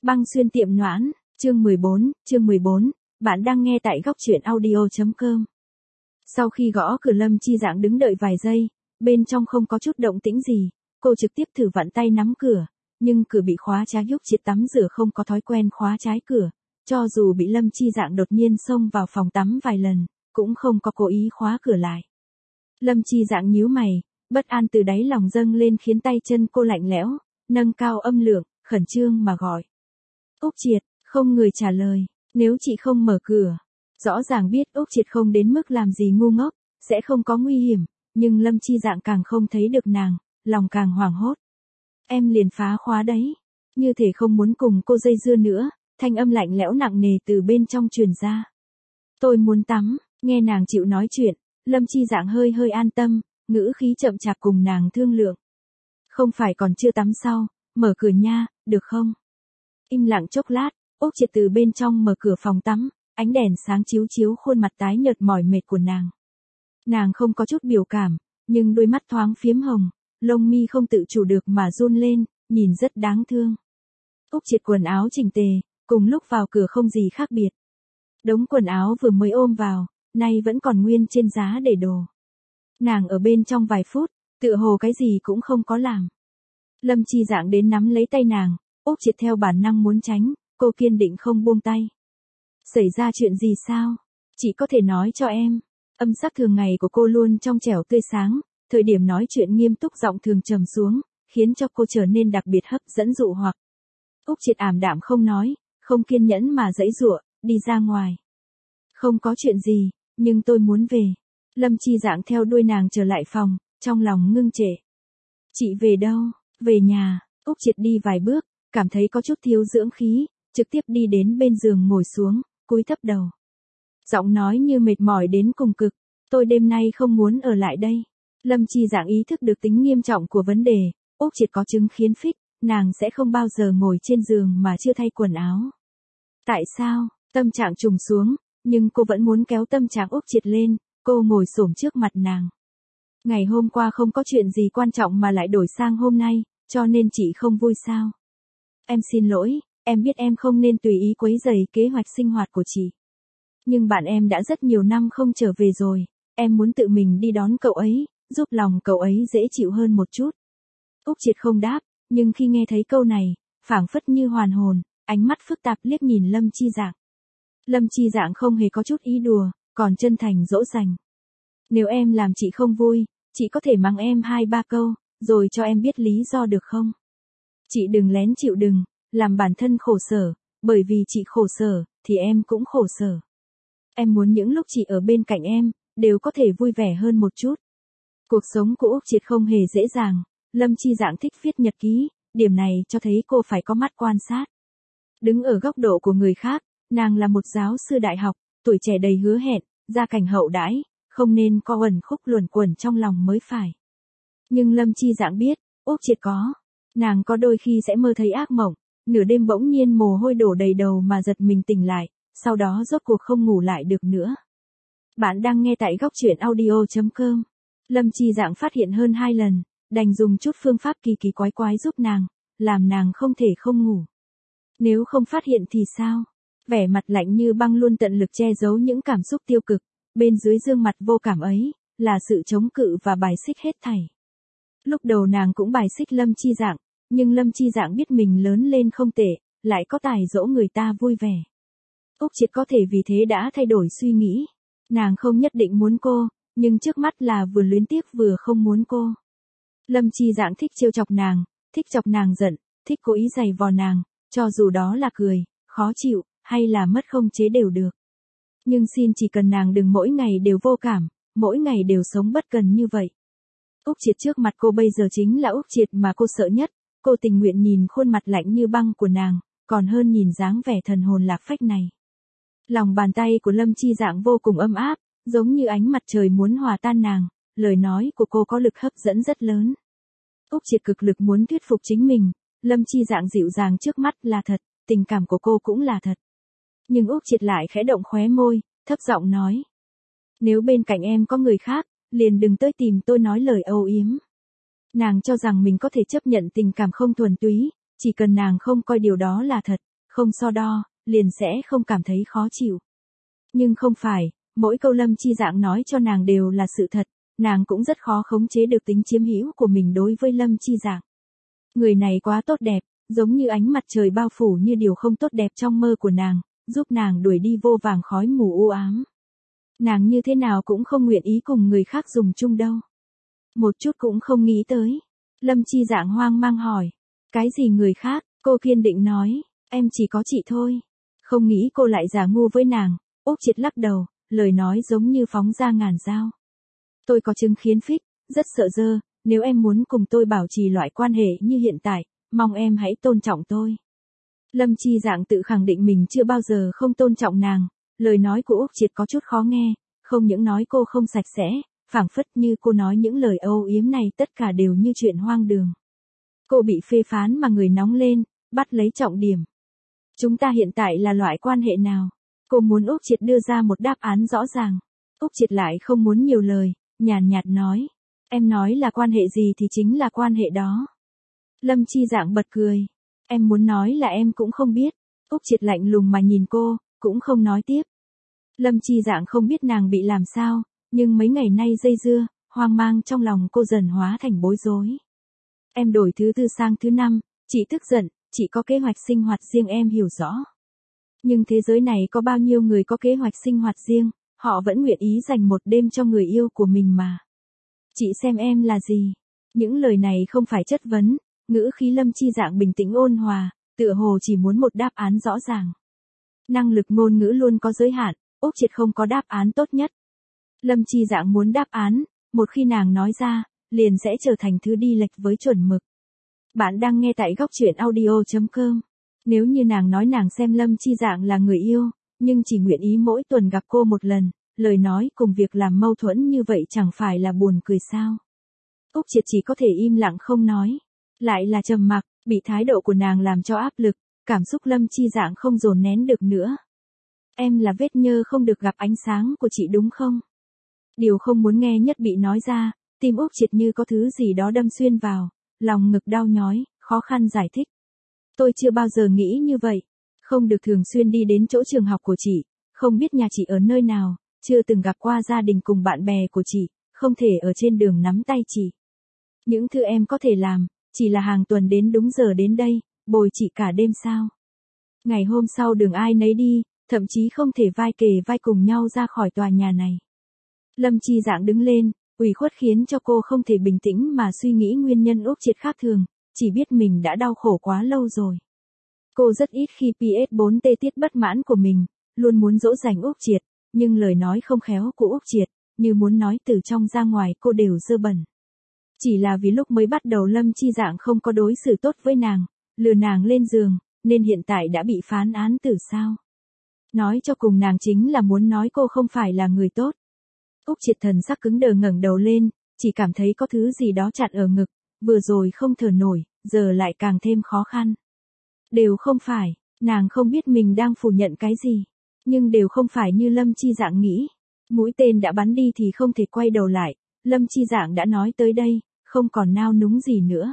Băng xuyên tiệm Noãn, chương 14, bạn đang nghe tại góc truyện audio.com. Sau khi gõ cửa Lâm Chi Dạng đứng đợi vài giây, bên trong không có chút động tĩnh gì, cô trực tiếp thử vặn tay nắm cửa, nhưng cửa bị khóa trái. Úc Triệt tắm rửa không có thói quen khóa trái cửa, cho dù bị Lâm Chi Dạng đột nhiên xông vào phòng tắm vài lần, cũng không có cố ý khóa cửa lại. Lâm Chi Dạng nhíu mày, bất an từ đáy lòng dâng lên khiến tay chân cô lạnh lẽo, nâng cao âm lượng, khẩn trương mà gọi. Úc Triệt, không người trả lời, nếu chị không mở cửa. Rõ ràng biết Úc Triệt không đến mức làm gì ngu ngốc, sẽ không có nguy hiểm, nhưng Lâm Chi Dạng càng không thấy được nàng, lòng càng hoảng hốt. Em liền phá khóa đấy, như thể không muốn cùng cô dây dưa nữa, thanh âm lạnh lẽo nặng nề từ bên trong truyền ra. Tôi muốn tắm, nghe nàng chịu nói chuyện, Lâm Chi Dạng hơi an tâm, ngữ khí chậm chạp cùng nàng thương lượng. Không phải còn chưa tắm sao, mở cửa nha, được không? Im lặng chốc lát, Úc Triệt từ bên trong mở cửa phòng tắm, ánh đèn sáng chiếu khuôn mặt tái nhợt mỏi mệt của nàng. Nàng không có chút biểu cảm, nhưng đôi mắt thoáng phiếm hồng, lông mi không tự chủ được mà run lên, nhìn rất đáng thương. Úc Triệt quần áo chỉnh tề, cùng lúc vào cửa không gì khác biệt. Đống quần áo vừa mới ôm vào, nay vẫn còn nguyên trên giá để đồ. Nàng ở bên trong vài phút, tựa hồ cái gì cũng không có làm. Lâm Chi Dạng đến nắm lấy tay nàng, Úc Triệt theo bản năng muốn tránh, cô kiên định không buông tay. Xảy ra chuyện gì sao? Chị có thể nói cho em. Âm sắc thường ngày của cô luôn trong trẻo tươi sáng, thời điểm nói chuyện nghiêm túc giọng thường trầm xuống, khiến cho cô trở nên đặc biệt hấp dẫn dụ hoặc. Úc Triệt ảm đạm không nói, không kiên nhẫn mà giãy giụa, đi ra ngoài. Không có chuyện gì, nhưng tôi muốn về. Lâm Chi Dạng theo đuôi nàng trở lại phòng, trong lòng ngưng trệ. Chị về đâu? Về nhà. Úc Triệt đi vài bước, cảm thấy có chút thiếu dưỡng khí, trực tiếp đi đến bên giường ngồi xuống, cúi thấp đầu. Giọng nói như mệt mỏi đến cùng cực, tôi đêm nay không muốn ở lại đây. Lâm Chi Dạng ý thức được tính nghiêm trọng của vấn đề, Úc Triệt có chứng khiến phích, nàng sẽ không bao giờ ngồi trên giường mà chưa thay quần áo. Tại sao? Tâm trạng trùng xuống, nhưng cô vẫn muốn kéo tâm trạng Úc Triệt lên, cô ngồi xổm trước mặt nàng. Ngày hôm qua không có chuyện gì quan trọng mà lại đổi sang hôm nay, cho nên chị không vui sao? Em xin lỗi, em biết em không nên tùy ý quấy rầy kế hoạch sinh hoạt của chị. Nhưng bạn em đã rất nhiều năm không trở về rồi, em muốn tự mình đi đón cậu ấy, giúp lòng cậu ấy dễ chịu hơn một chút. Úc Triệt không đáp, nhưng khi nghe thấy câu này, phảng phất như hoàn hồn, ánh mắt phức tạp liếc nhìn Lâm Chi Dạng. Lâm Chi Dạng không hề có chút ý đùa, còn chân thành dỗ dành. Nếu em làm chị không vui, chị có thể mắng em 2-3 câu, rồi cho em biết lý do được không? Chị đừng lén chịu đừng, làm bản thân khổ sở, bởi vì chị khổ sở, thì em cũng khổ sở. Em muốn những lúc chị ở bên cạnh em, đều có thể vui vẻ hơn một chút. Cuộc sống của Úc Triệt không hề dễ dàng, Lâm Chi Dạng thích viết nhật ký, điểm này cho thấy cô phải có mắt quan sát. Đứng ở góc độ của người khác, nàng là một giáo sư đại học, tuổi trẻ đầy hứa hẹn, gia cảnh hậu đãi, không nên có uẩn khúc luẩn quẩn trong lòng mới phải. Nhưng Lâm Chi Dạng biết, Úc Triệt có. Nàng có đôi khi sẽ mơ thấy ác mộng, nửa đêm bỗng nhiên mồ hôi đổ đầy đầu mà giật mình tỉnh lại, sau đó rốt cuộc không ngủ lại được nữa. Bạn đang nghe tại góc truyện audio.com. Lâm Chi Dạng phát hiện hơn 2 lần, đành dùng chút phương pháp kỳ quái giúp nàng, làm nàng không thể không ngủ. Nếu không phát hiện thì sao? Vẻ mặt lạnh như băng luôn tận lực che giấu những cảm xúc tiêu cực, bên dưới gương mặt vô cảm ấy, là sự chống cự và bài xích hết thảy. Lúc đầu nàng cũng bài xích Lâm Chi Dạng, nhưng Lâm Chi Dạng biết mình lớn lên không tệ, lại có tài dỗ người ta vui vẻ. Úc Triệt có thể vì thế đã thay đổi suy nghĩ. Nàng không nhất định muốn cô, nhưng trước mắt là vừa luyến tiếc vừa không muốn cô. Lâm Chi Dạng thích trêu chọc nàng, thích chọc nàng giận, thích cố ý giày vò nàng, cho dù đó là cười, khó chịu, hay là mất không chế đều được. Nhưng xin chỉ cần nàng đừng mỗi ngày đều vô cảm, mỗi ngày đều sống bất cần như vậy. Úc Triệt trước mặt cô bây giờ chính là Úc Triệt mà cô sợ nhất, cô tình nguyện nhìn khuôn mặt lạnh như băng của nàng, còn hơn nhìn dáng vẻ thần hồn lạc phách này. Lòng bàn tay của Lâm Chi Dạng vô cùng ấm áp, giống như ánh mặt trời muốn hòa tan nàng, lời nói của cô có lực hấp dẫn rất lớn. Úc Triệt cực lực muốn thuyết phục chính mình, Lâm Chi Dạng dịu dàng trước mắt là thật, tình cảm của cô cũng là thật. Nhưng Úc Triệt lại khẽ động khóe môi, thấp giọng nói. Nếu bên cạnh em có người khác, liền đừng tới tìm tôi nói lời âu yếm. Nàng cho rằng mình có thể chấp nhận tình cảm không thuần túy, chỉ cần nàng không coi điều đó là thật, không so đo, liền sẽ không cảm thấy khó chịu. Nhưng không phải, mỗi câu Lâm Chi Dạng nói cho nàng đều là sự thật, nàng cũng rất khó khống chế được tính chiếm hữu của mình đối với Lâm Chi Dạng. Người này quá tốt đẹp, giống như ánh mặt trời bao phủ như điều không tốt đẹp trong mơ của nàng, giúp nàng đuổi đi vô vàng khói mù u ám. Nàng như thế nào cũng không nguyện ý cùng người khác dùng chung đâu. Một chút cũng không nghĩ tới. Lâm Chi Dạng hoang mang hỏi. Cái gì người khác? Cô kiên định nói. Em chỉ có chị thôi. Không nghĩ cô lại giả ngu với nàng. Úc Triệt lắc đầu, lời nói giống như phóng ra ngàn dao. Tôi có chứng khiến phích, rất sợ dơ, nếu em muốn cùng tôi bảo trì loại quan hệ như hiện tại, mong em hãy tôn trọng tôi. Lâm Chi Dạng tự khẳng định mình chưa bao giờ không tôn trọng nàng, lời nói của Úc Triệt có chút khó nghe, không những nói cô không sạch sẽ, phảng phất như cô nói những lời âu yếm này tất cả đều như chuyện hoang đường. Cô bị phê phán mà người nóng lên, bắt lấy trọng điểm. Chúng ta hiện tại là loại quan hệ nào? Cô muốn Úc Triệt đưa ra một đáp án rõ ràng. Úc Triệt lại không muốn nhiều lời, nhàn nhạt nói. Em nói là quan hệ gì thì chính là quan hệ đó. Lâm Chi Dạng bật cười. Em muốn nói là em cũng không biết. Úc Triệt lạnh lùng mà nhìn cô, cũng không nói tiếp. Lâm Chi Dạng không biết nàng bị làm sao, nhưng mấy ngày nay dây dưa, hoang mang trong lòng cô dần hóa thành bối rối. Em đổi thứ tư sang thứ năm, chị tức giận, chị có kế hoạch sinh hoạt riêng em hiểu rõ. Nhưng thế giới này có bao nhiêu người có kế hoạch sinh hoạt riêng, họ vẫn nguyện ý dành một đêm cho người yêu của mình mà. Chị xem em là gì? Những lời này không phải chất vấn, ngữ khí Lâm Chi Dạng bình tĩnh ôn hòa, tựa hồ chỉ muốn một đáp án rõ ràng. Năng lực ngôn ngữ luôn có giới hạn, Úc Triệt không có đáp án tốt nhất. Lâm Chi Dạng muốn đáp án, một khi nàng nói ra, liền sẽ trở thành thứ đi lệch với chuẩn mực. Bạn đang nghe tại góc truyện audio.com. Nếu như nàng nói nàng xem Lâm Chi Dạng là người yêu, nhưng chỉ nguyện ý mỗi tuần gặp cô một lần, lời nói cùng việc làm mâu thuẫn như vậy chẳng phải là buồn cười sao? Úc Triệt chỉ có thể im lặng không nói. Lại là trầm mặc, bị thái độ của nàng làm cho áp lực, cảm xúc Lâm Chi Dạng không dồn nén được nữa. Em là vết nhơ không được gặp ánh sáng của chị đúng không? Điều không muốn nghe nhất bị nói ra, tim Úc Triệt như có thứ gì đó đâm xuyên vào, lòng ngực đau nhói, khó khăn giải thích. Tôi chưa bao giờ nghĩ như vậy, không được thường xuyên đi đến chỗ trường học của chị, không biết nhà chị ở nơi nào, chưa từng gặp qua gia đình cùng bạn bè của chị, không thể ở trên đường nắm tay chị. Những thứ em có thể làm, chỉ là hàng tuần đến đúng giờ đến đây, bồi chị cả đêm sao. Ngày hôm sau đường ai nấy đi, thậm chí không thể vai kề vai cùng nhau ra khỏi tòa nhà này. Lâm Chi Dạng đứng lên, ủy khuất khiến cho cô không thể bình tĩnh mà suy nghĩ nguyên nhân Úc Triệt khác thường, chỉ biết mình đã đau khổ quá lâu rồi. Cô rất ít khi PS4T tiết bất mãn của mình, luôn muốn dỗ dành Úc Triệt, nhưng lời nói không khéo của Úc Triệt, như muốn nói từ trong ra ngoài cô đều dơ bẩn. Chỉ là vì lúc mới bắt đầu Lâm Chi Dạng không có đối xử tốt với nàng, lừa nàng lên giường, nên hiện tại đã bị phán án tử sao. Nói cho cùng nàng chính là muốn nói cô không phải là người tốt. Úc Triệt thần sắc cứng đờ ngẩng đầu lên, chỉ cảm thấy có thứ gì đó chặn ở ngực, vừa rồi không thở nổi, giờ lại càng thêm khó khăn. Đều không phải, nàng không biết mình đang phủ nhận cái gì, nhưng đều không phải như Lâm Chi Dạng nghĩ. Mũi tên đã bắn đi thì không thể quay đầu lại, Lâm Chi Dạng đã nói tới đây, không còn nao núng gì nữa.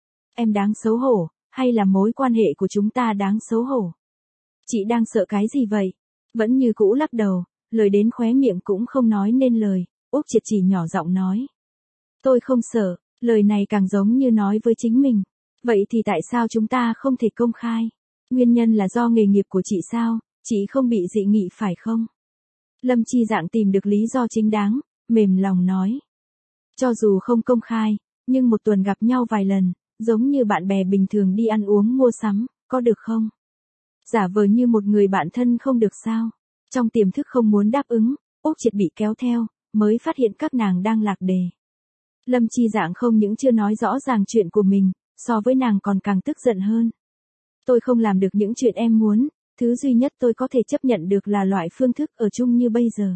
Em đáng xấu hổ, hay là mối quan hệ của chúng ta đáng xấu hổ? Chị đang sợ cái gì vậy? Vẫn như cũ lắc đầu, lời đến khóe miệng cũng không nói nên lời, Úc Triệt chỉ nhỏ giọng nói. Tôi không sợ, lời này càng giống như nói với chính mình. Vậy thì tại sao chúng ta không thể công khai? Nguyên nhân là do nghề nghiệp của chị sao, chị không bị dị nghị phải không? Lâm Chi Dạng tìm được lý do chính đáng, mềm lòng nói. Cho dù không công khai, nhưng một tuần gặp nhau vài lần, giống như bạn bè bình thường đi ăn uống mua sắm, có được không? Giả vờ như một người bạn thân không được sao? Trong tiềm thức không muốn đáp ứng, Úc Triệt bị kéo theo, mới phát hiện các nàng đang lạc đề. Lâm Chi Dạng không những chưa nói rõ ràng chuyện của mình, so với nàng còn càng tức giận hơn. Tôi không làm được những chuyện em muốn, thứ duy nhất tôi có thể chấp nhận được là loại phương thức ở chung như bây giờ.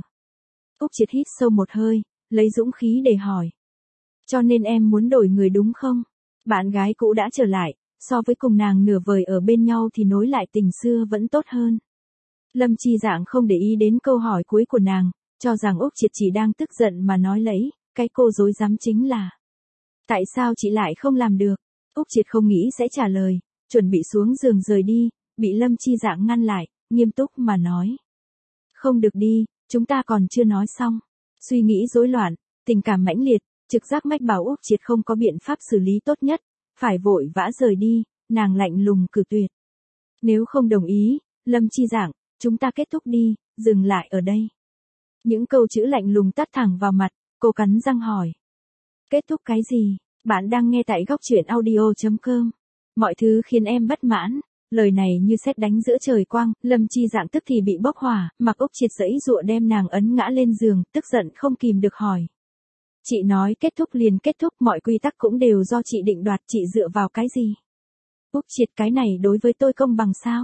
Úc Triệt hít sâu một hơi, lấy dũng khí để hỏi. Cho nên em muốn đổi người đúng không? Bạn gái cũ đã trở lại, so với cùng nàng nửa vời ở bên nhau thì nối lại tình xưa vẫn tốt hơn. Lâm Chi Dạng không để ý đến câu hỏi cuối của nàng, cho rằng Úc Triệt chỉ đang tức giận mà nói lấy, cái cô dối dám chính là. Tại sao chị lại không làm được? Úc Triệt không nghĩ sẽ trả lời, chuẩn bị xuống giường rời đi, bị Lâm Chi Dạng ngăn lại, nghiêm túc mà nói. Không được đi, chúng ta còn chưa nói xong. Suy nghĩ rối loạn, tình cảm mãnh liệt, trực giác mách bảo Úc Triệt không có biện pháp xử lý tốt nhất, phải vội vã rời đi, nàng lạnh lùng cự tuyệt. Nếu không đồng ý, Lâm Chi Dạng, chúng ta kết thúc đi, dừng lại ở đây. Những câu chữ lạnh lùng tắt thẳng vào mặt, cô cắn răng hỏi. Kết thúc cái gì? Bạn đang nghe tại góc truyện audio.com. Mọi thứ khiến em bất mãn. Lời này như sét đánh giữa trời quang, Lâm Chi Dạng tức thì bị bốc hỏa, mặc Úc Triệt giãy giụa đem nàng ấn ngã lên giường, tức giận không kìm được hỏi. Chị nói kết thúc liền kết thúc, mọi quy tắc cũng đều do chị định đoạt, chị dựa vào cái gì? Úc Triệt, cái này đối với tôi công bằng sao?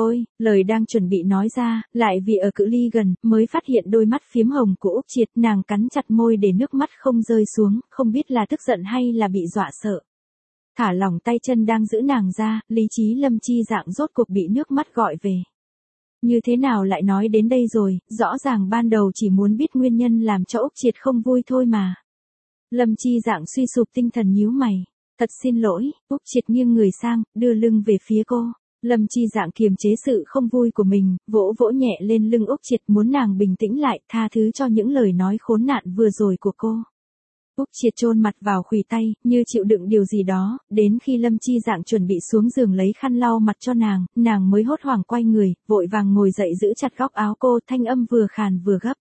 Lời đang chuẩn bị nói ra, lại vì ở cự ly gần, mới phát hiện đôi mắt phiếm hồng của Úc Triệt, nàng cắn chặt môi để nước mắt không rơi xuống, không biết là tức giận hay là bị dọa sợ. Thả lỏng tay chân đang giữ nàng ra, lý trí Lâm Chi Dạng rốt cuộc bị nước mắt gọi về. Như thế nào lại nói đến đây rồi, rõ ràng ban đầu chỉ muốn biết nguyên nhân làm cho Úc Triệt không vui thôi mà. Lâm Chi Dạng suy sụp tinh thần nhíu mày. Thật xin lỗi, Úc Triệt nghiêng người sang, đưa lưng về phía cô. Lâm Chi Dạng kiềm chế sự không vui của mình, vỗ vỗ nhẹ lên lưng Úc Triệt muốn nàng bình tĩnh lại, tha thứ cho những lời nói khốn nạn vừa rồi của cô. Úc Triệt chôn mặt vào khuỷu tay, như chịu đựng điều gì đó, đến khi Lâm Chi Dạng chuẩn bị xuống giường lấy khăn lau mặt cho nàng mới hốt hoảng quay người, vội vàng ngồi dậy giữ chặt góc áo cô, thanh âm vừa khàn vừa gấp.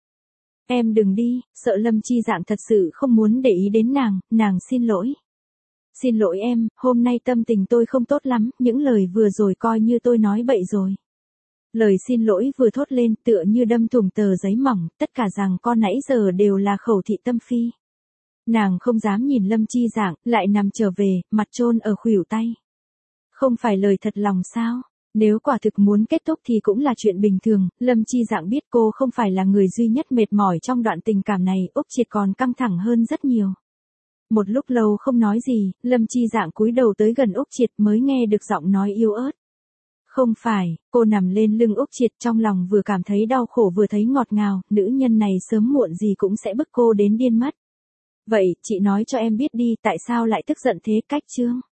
Em đừng đi, sợ Lâm Chi Dạng thật sự không muốn để ý đến nàng xin lỗi. Xin lỗi em, hôm nay tâm tình tôi không tốt lắm, những lời vừa rồi coi như tôi nói bậy rồi. Lời xin lỗi vừa thốt lên tựa như đâm thủng tờ giấy mỏng, tất cả rằng con nãy giờ đều là khẩu thị tâm phi. Nàng không dám nhìn Lâm Chi Dạng, lại nằm trở về, mặt chôn ở khuỷu tay. Không phải lời thật lòng sao? Nếu quả thực muốn kết thúc thì cũng là chuyện bình thường, Lâm Chi Dạng biết cô không phải là người duy nhất mệt mỏi trong đoạn tình cảm này, Úc Triệt còn căng thẳng hơn rất nhiều. Một lúc lâu không nói gì, Lâm Chi Dạng cúi đầu tới gần Úc Triệt mới nghe được giọng nói yếu ớt. Không phải, cô nằm lên lưng Úc Triệt trong lòng vừa cảm thấy đau khổ vừa thấy ngọt ngào, nữ nhân này sớm muộn gì cũng sẽ bức cô đến điên mất. Vậy, chị nói cho em biết đi, tại sao lại tức giận thế? Cách chương